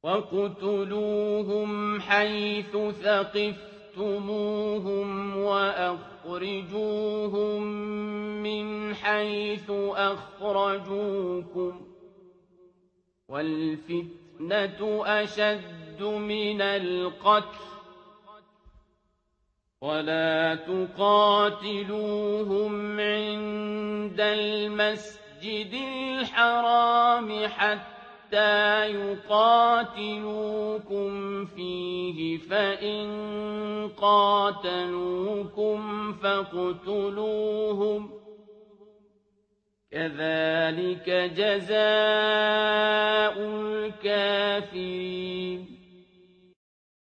وَاقْتُلُوهُمْ حَيْثُ ثَقِفْتُمُوهُمْ وَأَخْرِجُوهُم مِّنْ حَيْثُ أَخْرَجُوكُمْ ۚ وَالْفِتْنَةُ أَشَدُّ مِنَ الْقَتْلِ ۚ وَلَا تُقَاتِلُوهُمْ عِندَ الْمَسْجِدِ الْحَرَامِ حَتَّىٰ يُقَاتِلُوكُمْ فِيهِ ۖ فَإِن قَاتَلُوكُمْ فَاقْتُلُوهُمْ ۗ كَذَٰلِكَ جَزَاءُ الْكَافِرِينَ